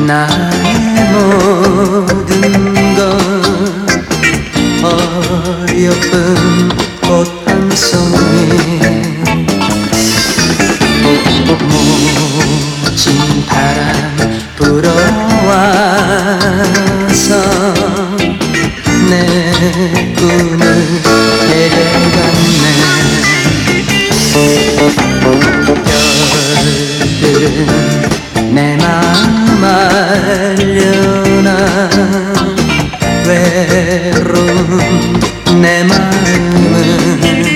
나의 모든 건 어여쁜 꽃 한 송이 모진 바람 불어와서 내 꿈을 데려갔네. 별들은 내 마음 알려나 외로운 내 마음은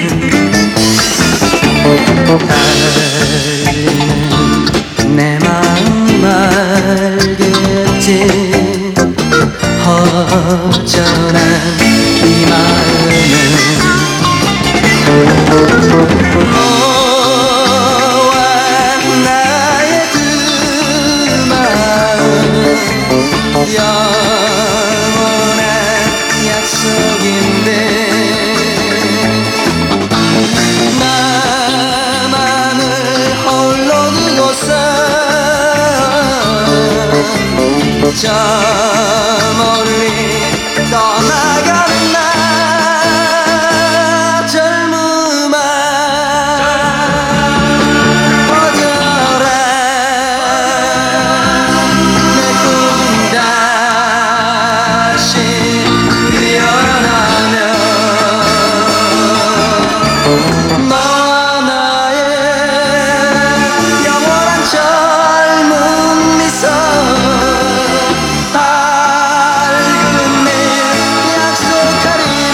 달리는 내 마음 알겠지. 허전한 이 마음은 너와 나의 그 마음 영원한 약속인데 나만을 홀로 두고서 저 멀리 떠나갔나. 젊음아 커져라. 내 꿈이 다시 피어나면 너 나의 영원한 젊은 미소 밝은 내일 약속하리라.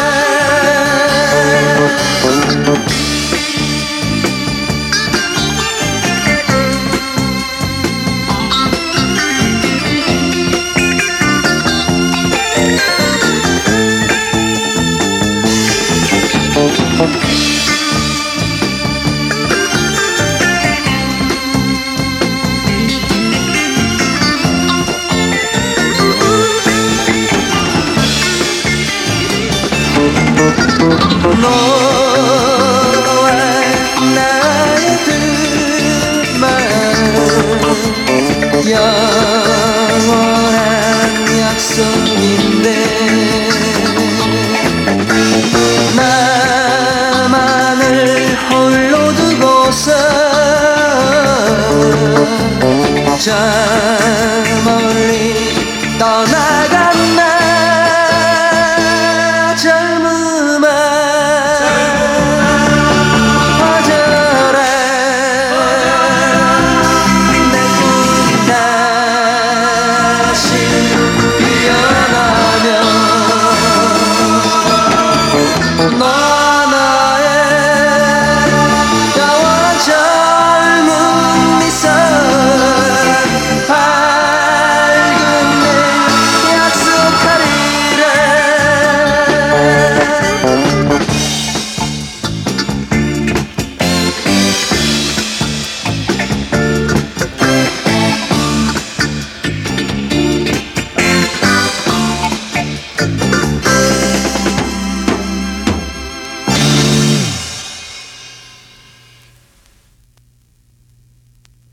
너와 나의 그 마음